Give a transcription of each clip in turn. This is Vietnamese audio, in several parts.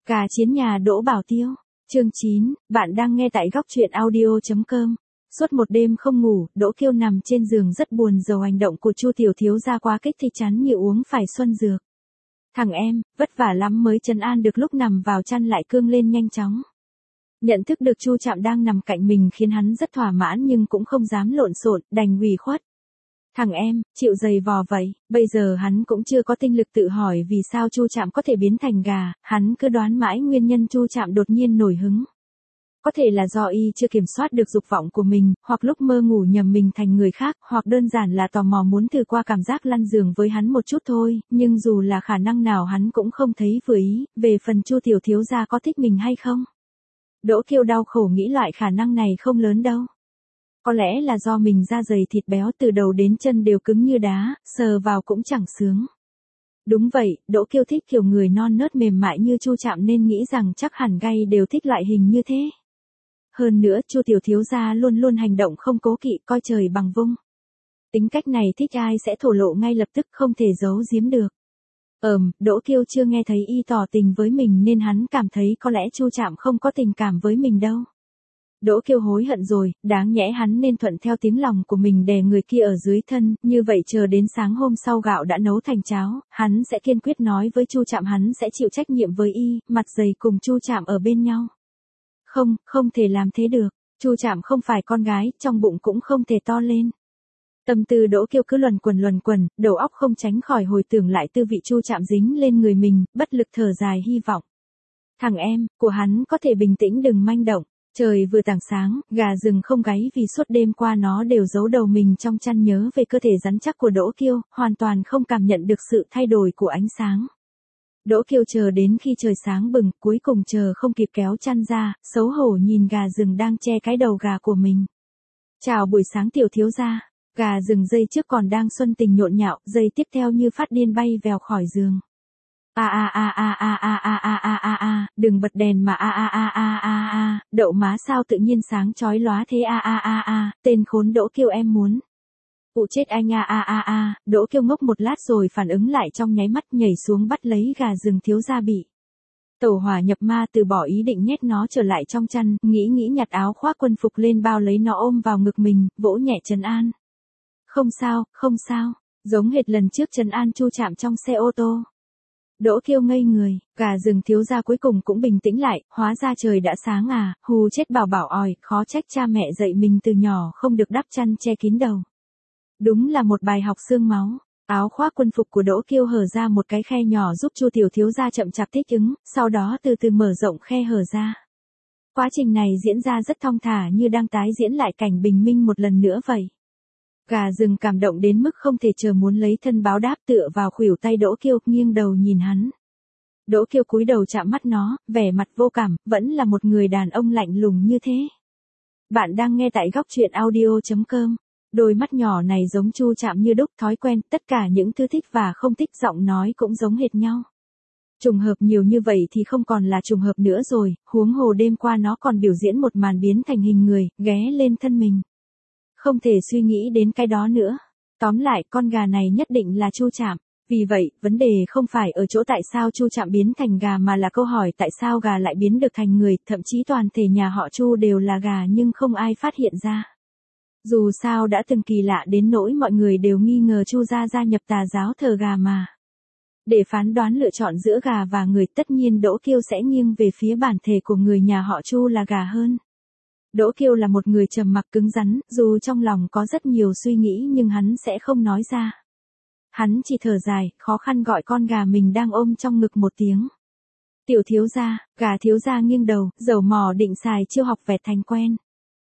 Gà chiến nhà Đỗ Bảo Tiêu. Chương 9, bạn đang nghe tại góc truyện audio.com. Suốt một đêm không ngủ, Đỗ Kiêu nằm trên giường rất buồn rầu hành động của Chu tiểu thiếu gia quá kích thích chán như uống phải xuân dược. Thằng em, vất vả lắm mới trấn an được lúc nằm vào chăn lại cương lên nhanh chóng. Nhận thức được Chu Trạm đang nằm cạnh mình khiến hắn rất thỏa mãn nhưng cũng không dám lộn xộn, đành ủy khuất. Thằng em, chịu giày vò vậy, bây giờ hắn cũng chưa có tinh lực tự hỏi vì sao Chu Trạm có thể biến thành gà, hắn cứ đoán mãi nguyên nhân Chu Trạm đột nhiên nổi hứng. Có thể là do y chưa kiểm soát được dục vọng của mình, hoặc lúc mơ ngủ nhầm mình thành người khác, hoặc đơn giản là tò mò muốn thử qua cảm giác lăn giường với hắn một chút thôi, nhưng dù là khả năng nào hắn cũng không thấy vừa ý, về phần Chu tiểu thiếu gia có thích mình hay không. Đỗ Kiêu đau khổ nghĩ loại khả năng này không lớn đâu. Có lẽ là do mình da dày thịt béo từ đầu đến chân đều cứng như đá, sờ vào cũng chẳng sướng. Đúng vậy, Đỗ Kiêu thích kiểu người non nớt mềm mại như Chu Trạm nên nghĩ rằng chắc hẳn gay đều thích loại hình như thế. Hơn nữa Chu tiểu thiếu gia luôn luôn hành động không cố kỵ, coi trời bằng vung. Tính cách này thích ai sẽ thổ lộ ngay lập tức, không thể giấu giếm được. Đỗ Kiêu chưa nghe thấy y tỏ tình với mình nên hắn cảm thấy có lẽ Chu Trạm không có tình cảm với mình đâu. Đỗ Kiêu hối hận rồi, đáng nhẽ hắn nên thuận theo tiếng lòng của mình đè người kia ở dưới thân, như vậy chờ đến sáng hôm sau gạo đã nấu thành cháo, hắn sẽ kiên quyết nói với Chu Trạm hắn sẽ chịu trách nhiệm với y, mặt dày cùng Chu Trạm ở bên nhau. Không thể làm thế được, Chu Trạm không phải con gái, trong bụng cũng không thể to lên. Tâm tư Đỗ Kiêu cứ luẩn quẩn, đầu óc không tránh khỏi hồi tưởng lại tư vị Chu Trạm dính lên người mình, bất lực thở dài hy vọng. Thằng em, của hắn có thể bình tĩnh đừng manh động. Trời vừa tảng sáng, gà rừng không gáy vì suốt đêm qua nó đều giấu đầu mình trong chăn nhớ về cơ thể rắn chắc của Đỗ Kiêu, hoàn toàn không cảm nhận được sự thay đổi của ánh sáng. Đỗ Kiêu chờ đến khi trời sáng bừng, cuối cùng chờ không kịp kéo chăn ra, xấu hổ nhìn gà rừng đang che cái đầu gà của mình. Chào buổi sáng tiểu thiếu gia. Gà rừng giây trước còn đang xuân tình nhộn nhạo, giây tiếp theo như phát điên bay vèo khỏi giường. Đừng bật đèn mà đậu má sao tự nhiên sáng chói lóa thế tên khốn Đỗ Kiêu em muốn. Phụ chết anh Đỗ Kiêu ngốc một lát rồi phản ứng lại trong nháy mắt nhảy xuống bắt lấy gà rừng thiếu gia bị. Tẩu hỏa nhập ma từ bỏ ý định nhét nó trở lại trong chăn, nghĩ nhặt áo khoác quân phục lên bao lấy nó ôm vào ngực mình, vỗ nhẹ trấn an. Không sao, giống hệt lần trước trấn an Chu Trạm trong xe ô tô. Đỗ Kiêu ngây người, gà rừng thiếu gia cuối cùng cũng bình tĩnh lại, hóa ra trời đã sáng hù chết bảo ỏi, khó trách cha mẹ dạy mình từ nhỏ không được đắp chăn che kín đầu. Đúng là một bài học xương máu. Áo khoác quân phục của Đỗ Kiêu hở ra một cái khe nhỏ giúp Chu tiểu thiếu gia chậm chạp thích ứng, sau đó từ từ mở rộng khe hở ra. Quá trình này diễn ra rất thong thả như đang tái diễn lại cảnh bình minh một lần nữa vậy. Gà rừng cảm động đến mức không thể chờ muốn lấy thân báo đáp tựa vào khuỷu tay Đỗ Kiêu, nghiêng đầu nhìn hắn. Đỗ Kiêu cúi đầu chạm mắt nó, vẻ mặt vô cảm, vẫn là một người đàn ông lạnh lùng như thế. Bạn đang nghe tại góc truyện audio.com. Đôi mắt nhỏ này giống Chu Trạm như đúc, thói quen, tất cả những thứ thích và không thích giọng nói cũng giống hệt nhau. Trùng hợp nhiều như vậy thì không còn là trùng hợp nữa rồi, huống hồ đêm qua nó còn biểu diễn một màn biến thành hình người, ghé lên thân mình. Không thể suy nghĩ đến cái đó nữa. Tóm lại, con gà này nhất định là Chu Trạm. Vì vậy, vấn đề không phải ở chỗ tại sao Chu Trạm biến thành gà mà là câu hỏi tại sao gà lại biến được thành người, thậm chí toàn thể nhà họ Chu đều là gà nhưng không ai phát hiện ra. Dù sao đã từng kỳ lạ đến nỗi mọi người đều nghi ngờ Chu gia nhập tà giáo thờ gà mà. Để phán đoán lựa chọn giữa gà và người, tất nhiên Đỗ Kiêu sẽ nghiêng về phía bản thể của người nhà họ Chu là gà hơn. Đỗ Kiêu là một người trầm mặc cứng rắn, dù trong lòng có rất nhiều suy nghĩ nhưng hắn sẽ không nói ra. Hắn chỉ thở dài, khó khăn gọi con gà mình đang ôm trong ngực một tiếng. Tiểu thiếu gia, gà thiếu gia nghiêng đầu, dầu mò định xài chiêu học vẹt thành quen.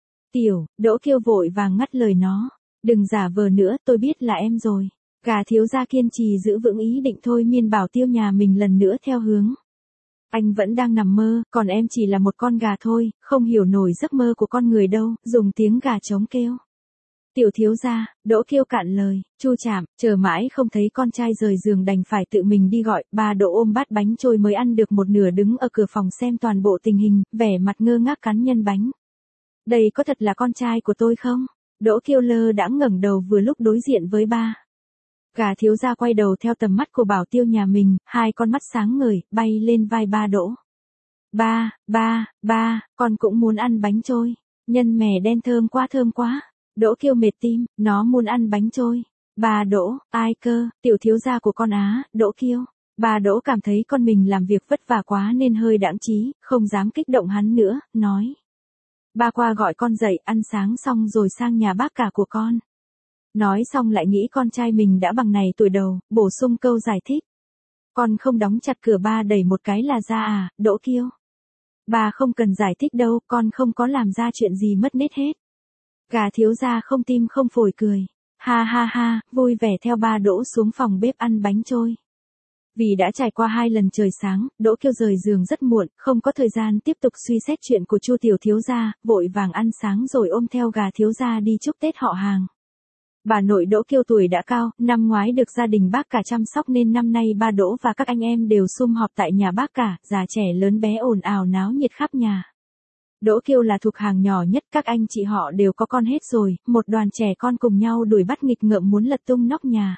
Đỗ Kiêu vội vàng ngắt lời nó. Đừng giả vờ nữa, tôi biết là em rồi. Gà thiếu gia kiên trì giữ vững ý định thôi miên Bảo Tiêu nhà mình lần nữa theo hướng. Anh vẫn đang nằm mơ, còn em chỉ là một con gà thôi, không hiểu nổi giấc mơ của con người đâu, dùng tiếng gà trống kêu. Tiểu thiếu gia, Đỗ Kiêu cạn lời, Chu Trạm, chờ mãi không thấy con trai rời giường đành phải tự mình đi gọi, ba Đỗ ôm bát bánh trôi mới ăn được một nửa đứng ở cửa phòng xem toàn bộ tình hình, vẻ mặt ngơ ngác cắn nhân bánh. Đây có thật là con trai của tôi không? Đỗ Kiêu lơ đãng ngẩng đầu vừa lúc đối diện với ba. Gà thiếu gia quay đầu theo tầm mắt của Bảo Tiêu nhà mình, hai con mắt sáng ngời, bay lên vai ba Đỗ. Ba, con cũng muốn ăn bánh trôi. Nhân mè đen thơm quá. Đỗ Kiêu mệt tim, nó muốn ăn bánh trôi. Bà Đỗ, ai cơ, tiểu thiếu gia của con á, Đỗ Kiêu. Bà Đỗ cảm thấy con mình làm việc vất vả quá nên hơi đãng trí, không dám kích động hắn nữa, nói. Ba qua gọi con dậy, ăn sáng xong rồi sang nhà bác cả của con. Nói xong lại nghĩ con trai mình đã bằng này tuổi đầu, bổ sung câu giải thích. Con không đóng chặt cửa, ba đẩy một cái là ra à, Đỗ Kiêu. Bà không cần giải thích đâu, con không có làm ra chuyện gì mất nết hết. Gà thiếu gia không tim không phổi cười. Ha, vui vẻ theo ba Đỗ xuống phòng bếp ăn bánh trôi. Vì đã trải qua 2 lần trời sáng, Đỗ Kiêu rời giường rất muộn, không có thời gian tiếp tục suy xét chuyện của Chu tiểu thiếu gia, vội vàng ăn sáng rồi ôm theo gà thiếu gia đi chúc Tết họ hàng. Bà nội Đỗ Kiêu tuổi đã cao, năm ngoái được gia đình bác cả chăm sóc nên năm nay ba Đỗ và các anh em đều sum họp tại nhà bác cả, già trẻ lớn bé ồn ào náo nhiệt khắp nhà. Đỗ Kiêu là thuộc hàng nhỏ nhất, các anh chị họ đều có con hết rồi, một đoàn trẻ con cùng nhau đuổi bắt nghịch ngợm muốn lật tung nóc nhà.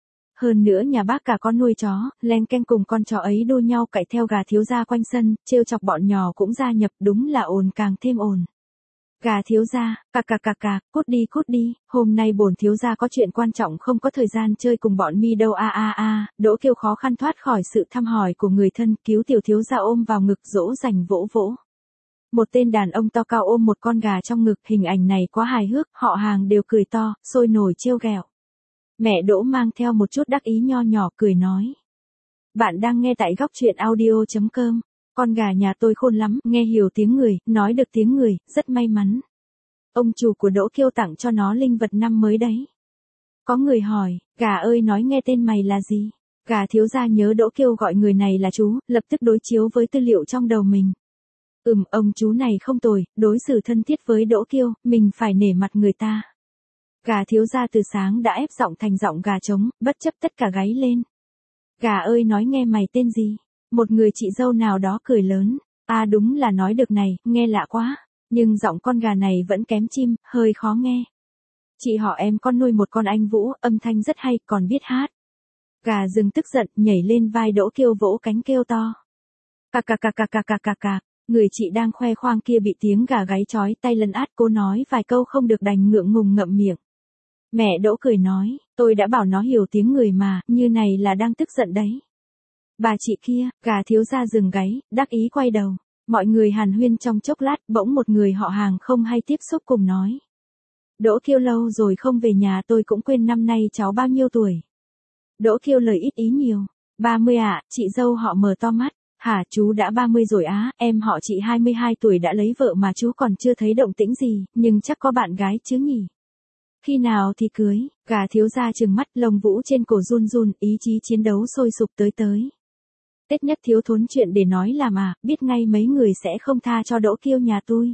Hơn nữa nhà bác cả có nuôi chó, len keng cùng con chó ấy đua nhau cạy theo gà thiếu gia quanh sân, trêu chọc bọn nhỏ cũng gia nhập, đúng là ồn càng thêm ồn. Gà thiếu gia, cạc, cút đi, hôm nay bổn thiếu gia có chuyện quan trọng không có thời gian chơi cùng bọn mi đâu Đỗ Kiêu khó khăn thoát khỏi sự thăm hỏi của người thân, cứu tiểu thiếu gia ôm vào ngực dỗ dành vỗ vỗ. Một tên đàn ông to cao ôm một con gà trong ngực, hình ảnh này quá hài hước, họ hàng đều cười to, sôi nổi trêu ghẹo. Mẹ Đỗ mang theo một chút đắc ý nho nhỏ cười nói. Bạn đang nghe tại góc truyện audio.com. Con gà nhà tôi khôn lắm, nghe hiểu tiếng người, nói được tiếng người, rất may mắn. Ông chủ của Đỗ Kiêu tặng cho nó linh vật năm mới đấy. Có người hỏi, gà ơi nói nghe tên mày là gì? Gà thiếu gia nhớ Đỗ Kiêu gọi người này là chú, lập tức đối chiếu với tư liệu trong đầu mình. Ông chú này không tồi, đối xử thân thiết với Đỗ Kiêu, mình phải nể mặt người ta. Gà thiếu gia từ sáng đã ép giọng thành giọng gà trống, bất chấp tất cả gáy lên. Gà ơi nói nghe mày tên gì? Một người chị dâu nào đó cười lớn. Đúng là nói được này, nghe lạ quá. Nhưng giọng con gà này vẫn kém chim, hơi khó nghe. Chị họ em con nuôi một con anh vũ, âm thanh rất hay, còn biết hát. Gà rừng tức giận, nhảy lên vai Đỗ Kiêu vỗ cánh kêu to. Cà. Người chị đang khoe khoang kia bị tiếng gà gáy chói tay lấn át, cô nói vài câu không được đành ngượng ngùng ngậm miệng. Mẹ Đỗ cười nói, tôi đã bảo nó hiểu tiếng người mà, như này là đang tức giận đấy. Bà chị kia, gà thiếu gia dừng gáy, đắc ý quay đầu. Mọi người hàn huyên trong chốc lát, bỗng một người họ hàng không hay tiếp xúc cùng nói. Đỗ Kiêu lâu rồi không về nhà, tôi cũng quên năm nay cháu bao nhiêu tuổi. Đỗ Kiêu lời ít ý nhiều. 30 ạ, chị dâu họ mở to mắt. Hả, chú đã 30 rồi á, em họ chị 22 tuổi đã lấy vợ mà chú còn chưa thấy động tĩnh gì, nhưng chắc có bạn gái chứ nhỉ? Khi nào thì cưới? Gà thiếu gia trừng mắt, lông vũ trên cổ run, ý chí chiến đấu sôi sục tới. Tết nhất thiếu thốn chuyện để nói làm biết ngay mấy người sẽ không tha cho Đỗ Kiêu nhà tôi.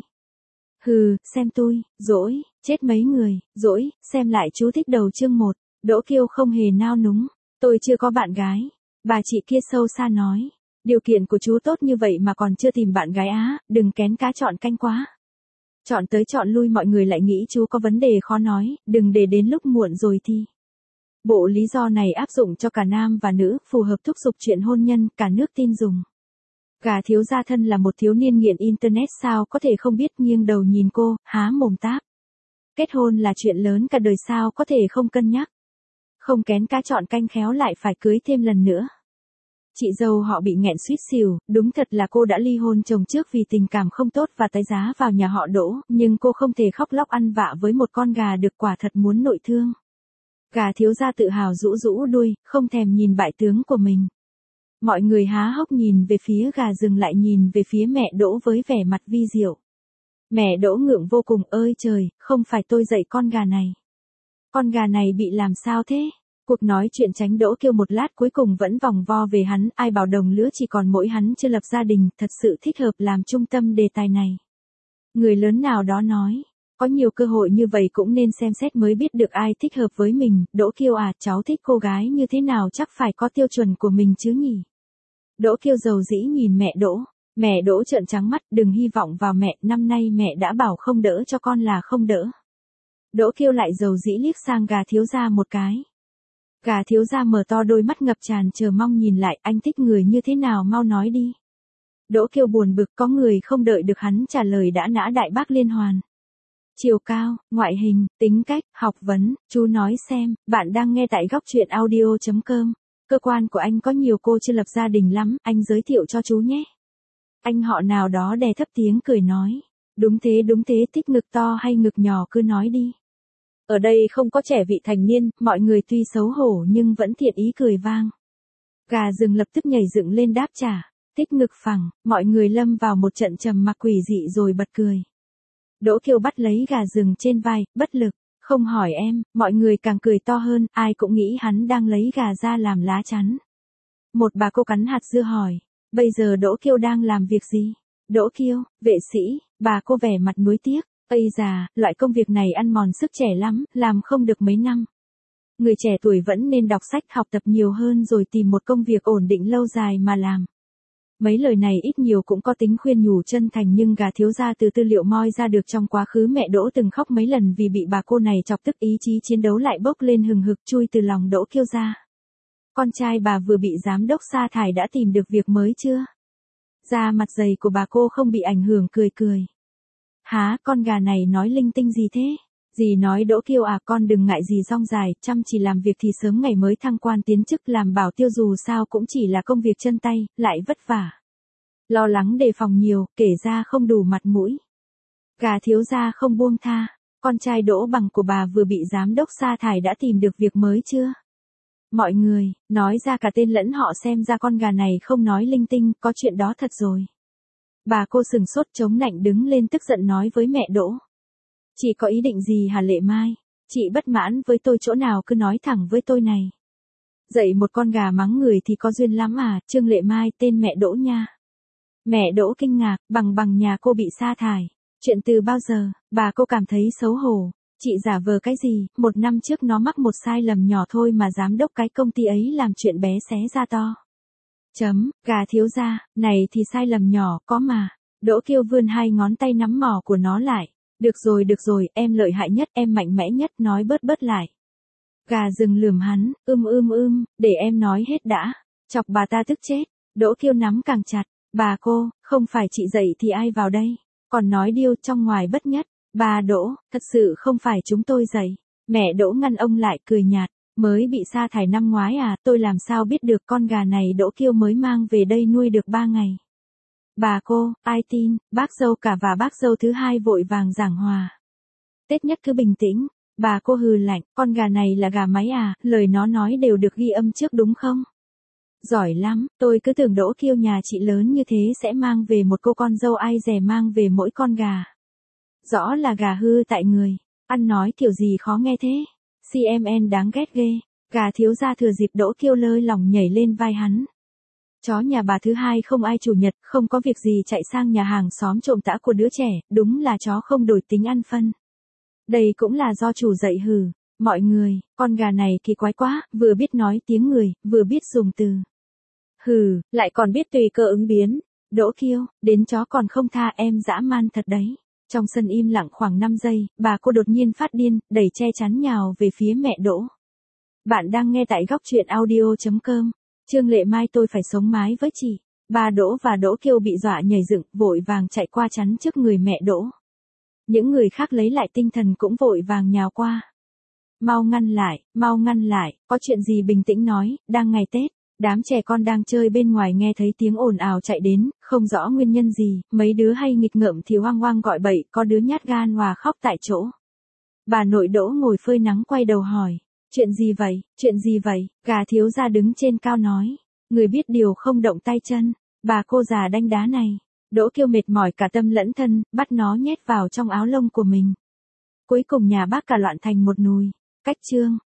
Hừ, xem tôi, dỗi, chết mấy người, dỗi, xem lại chú thích đầu chương 1, Đỗ Kiêu không hề nao núng, tôi chưa có bạn gái. Bà chị kia sâu xa nói, điều kiện của chú tốt như vậy mà còn chưa tìm bạn gái đừng kén cá chọn canh quá. Chọn tới chọn lui mọi người lại nghĩ chú có vấn đề khó nói, đừng để đến lúc muộn rồi thì. Bộ lý do này áp dụng cho cả nam và nữ, phù hợp thúc giục chuyện hôn nhân, cả nước tin dùng. Gà thiếu gia thân là một thiếu niên nghiện internet sao có thể không biết, nghiêng đầu nhìn cô, há mồm táp. Kết hôn là chuyện lớn cả đời sao có thể không cân nhắc. Không kén cá chọn canh khéo lại phải cưới thêm lần nữa. Chị dâu họ bị nghẹn suýt xỉu, đúng thật là cô đã ly hôn chồng trước vì tình cảm không tốt và tái giá vào nhà họ Đỗ, nhưng cô không thể khóc lóc ăn vạ với một con gà được, quả thật muốn nội thương. Gà thiếu gia tự hào rũ đuôi, không thèm nhìn bại tướng của mình. Mọi người há hốc nhìn về phía gà rừng lại nhìn về phía mẹ Đỗ với vẻ mặt vi diệu. Mẹ Đỗ ngượng vô cùng, ơi trời, không phải tôi dạy con gà này. Con gà này bị làm sao thế? Cuộc nói chuyện tránh Đỗ Kiêu một lát cuối cùng vẫn vòng vo về hắn, ai bảo đồng lứa chỉ còn mỗi hắn chưa lập gia đình, thật sự thích hợp làm trung tâm đề tài này. Người lớn nào đó nói, có nhiều cơ hội như vậy cũng nên xem xét mới biết được ai thích hợp với mình. Đỗ Kiêu cháu thích cô gái như thế nào chắc phải có tiêu chuẩn của mình chứ nhỉ? Đỗ Kiêu dầu dĩ nhìn mẹ Đỗ trợn trắng mắt, đừng hy vọng vào mẹ, năm nay mẹ đã bảo không đỡ cho con là không đỡ. Đỗ Kiêu lại dầu dĩ liếc sang gà thiếu gia một cái. Gà thiếu gia mở to đôi mắt ngập tràn chờ mong nhìn lại, anh thích người như thế nào mau nói đi. Đỗ Kiêu buồn bực, có người không đợi được hắn trả lời đã nã đại bác liên hoàn. Chiều cao, ngoại hình, tính cách, học vấn, chú nói xem, bạn đang nghe tại góc truyện audio.com. Cơ quan của anh có nhiều cô chưa lập gia đình lắm, anh giới thiệu cho chú nhé. Anh họ nào đó đè thấp tiếng cười nói. Đúng thế, thích ngực to hay ngực nhỏ cứ nói đi. Ở đây không có trẻ vị thành niên, mọi người tuy xấu hổ nhưng vẫn thiện ý cười vang. Gà rừng lập tức nhảy dựng lên đáp trả. Thích ngực phẳng, mọi người lâm vào một trận trầm mặc quỷ dị rồi bật cười. Đỗ Kiêu bắt lấy gà rừng trên vai, bất lực, không hỏi em, mọi người càng cười to hơn, ai cũng nghĩ hắn đang lấy gà ra làm lá chắn. Một bà cô cắn hạt dưa hỏi, bây giờ Đỗ Kiêu đang làm việc gì? Đỗ Kiêu, vệ sĩ, bà cô vẻ mặt nuối tiếc, ây già, loại công việc này ăn mòn sức trẻ lắm, làm không được mấy năm. Người trẻ tuổi vẫn nên đọc sách học tập nhiều hơn rồi tìm một công việc ổn định lâu dài mà làm. Mấy lời này ít nhiều cũng có tính khuyên nhủ chân thành nhưng gà thiếu gia từ tư liệu moi ra được trong quá khứ mẹ Đỗ từng khóc mấy lần vì bị bà cô này chọc tức, ý chí chiến đấu lại bốc lên hừng hực chui từ lòng Đỗ Kiêu ra. Con trai bà vừa bị giám đốc sa thải đã tìm được việc mới chưa? Da mặt dày của bà cô không bị ảnh hưởng cười cười. Há, con gà này nói linh tinh gì thế? Dì nói Đỗ Kiêu à, con đừng ngại gì rong dài, chăm chỉ làm việc thì sớm ngày mới thăng quan tiến chức, làm bảo tiêu dù sao cũng chỉ là công việc chân tay, lại vất vả. Lo lắng đề phòng nhiều, kể ra không đủ mặt mũi. Gà thiếu gia không buông tha, con trai Đỗ Bằng của bà vừa bị giám đốc sa thải đã tìm được việc mới chưa? Mọi người, nói ra cả tên lẫn họ xem ra con gà này không nói linh tinh, có chuyện đó thật rồi. Bà cô sừng sốt chống nạnh đứng lên tức giận nói với mẹ Đỗ. Chị có ý định gì hả Lệ Mai? Chị bất mãn với tôi chỗ nào cứ nói thẳng với tôi này. Dạy một con gà mắng người thì có duyên lắm à, Trương Lệ Mai tên mẹ Đỗ nha. Mẹ Đỗ kinh ngạc, bằng nhà cô bị sa thải. Chuyện từ bao giờ, bà cô cảm thấy xấu hổ. Chị giả vờ cái gì, 1 năm trước nó mắc một sai lầm nhỏ thôi mà giám đốc cái công ty ấy làm chuyện bé xé ra to. Gà thiếu gia, này thì sai lầm nhỏ, có mà. Đỗ Kiêu vươn 2 ngón tay nắm mỏ của nó lại. Được rồi, em lợi hại nhất, em mạnh mẽ nhất, nói bớt lại. Gà rừng lườm hắn, để em nói hết đã. Chọc bà ta tức chết. Đỗ Kiêu nắm càng chặt. Bà cô, không phải chị dạy thì ai vào đây? Còn nói điêu trong ngoài bất nhất. Bà Đỗ, thật sự không phải chúng tôi dạy. Mẹ Đỗ ngăn ông lại cười nhạt. Mới bị sa thải năm ngoái à, tôi làm sao biết được con gà này Đỗ Kiêu mới mang về đây nuôi được 3 ngày. Bà cô, ai tin, bác dâu cả và bác dâu thứ hai vội vàng giảng hòa. Tết Nhất cứ bình tĩnh, bà cô hừ lạnh, con gà này là gà mái à, lời nó nói đều được ghi âm trước đúng không? Giỏi lắm, tôi cứ tưởng Đỗ Kiêu nhà chị lớn như thế sẽ mang về một cô con dâu, ai dè mang về mỗi con gà. Rõ là gà hư tại người, ăn nói kiểu gì khó nghe thế, CMN đáng ghét ghê, gà thiếu gia thừa dịp Đỗ Kiêu lơi lỏng nhảy lên vai hắn. Chó nhà bà thứ hai không ai chủ nhật, không có việc gì chạy sang nhà hàng xóm trộm tã của đứa trẻ, đúng là chó không đổi tính ăn phân. Đây cũng là do chủ dạy hừ. Mọi người, con gà này kỳ quái quá, vừa biết nói tiếng người, vừa biết dùng từ. Hừ, lại còn biết tùy cơ ứng biến. Đỗ Kiêu, đến chó còn không tha, em dã man thật đấy. Trong sân im lặng khoảng 5 giây, bà cô đột nhiên phát điên, đẩy che chắn nhào về phía mẹ Đỗ. Bạn đang nghe tại góc truyện audio.com. Trương Lệ Mai, tôi phải sống mái với chị. Bà Đỗ và Đỗ Kiêu bị dọa nhảy dựng, vội vàng chạy qua chắn trước người mẹ Đỗ. Những người khác lấy lại tinh thần cũng vội vàng nhào qua. Mau ngăn lại, có chuyện gì bình tĩnh nói, đang ngày Tết. Đám trẻ con đang chơi bên ngoài nghe thấy tiếng ồn ào chạy đến, không rõ nguyên nhân gì, mấy đứa hay nghịch ngợm thì hoang hoang gọi bậy, có đứa nhát gan hòa khóc tại chỗ. Bà nội Đỗ ngồi phơi nắng quay đầu hỏi. Chuyện gì vậy, gà thiếu gia đứng trên cao nói. Người biết điều không động tay chân, bà cô già đanh đá này. Đỗ Kiêu mệt mỏi cả tâm lẫn thân, bắt nó nhét vào trong áo lông của mình. Cuối cùng nhà bác cả loạn thành một nùi. Cách chương.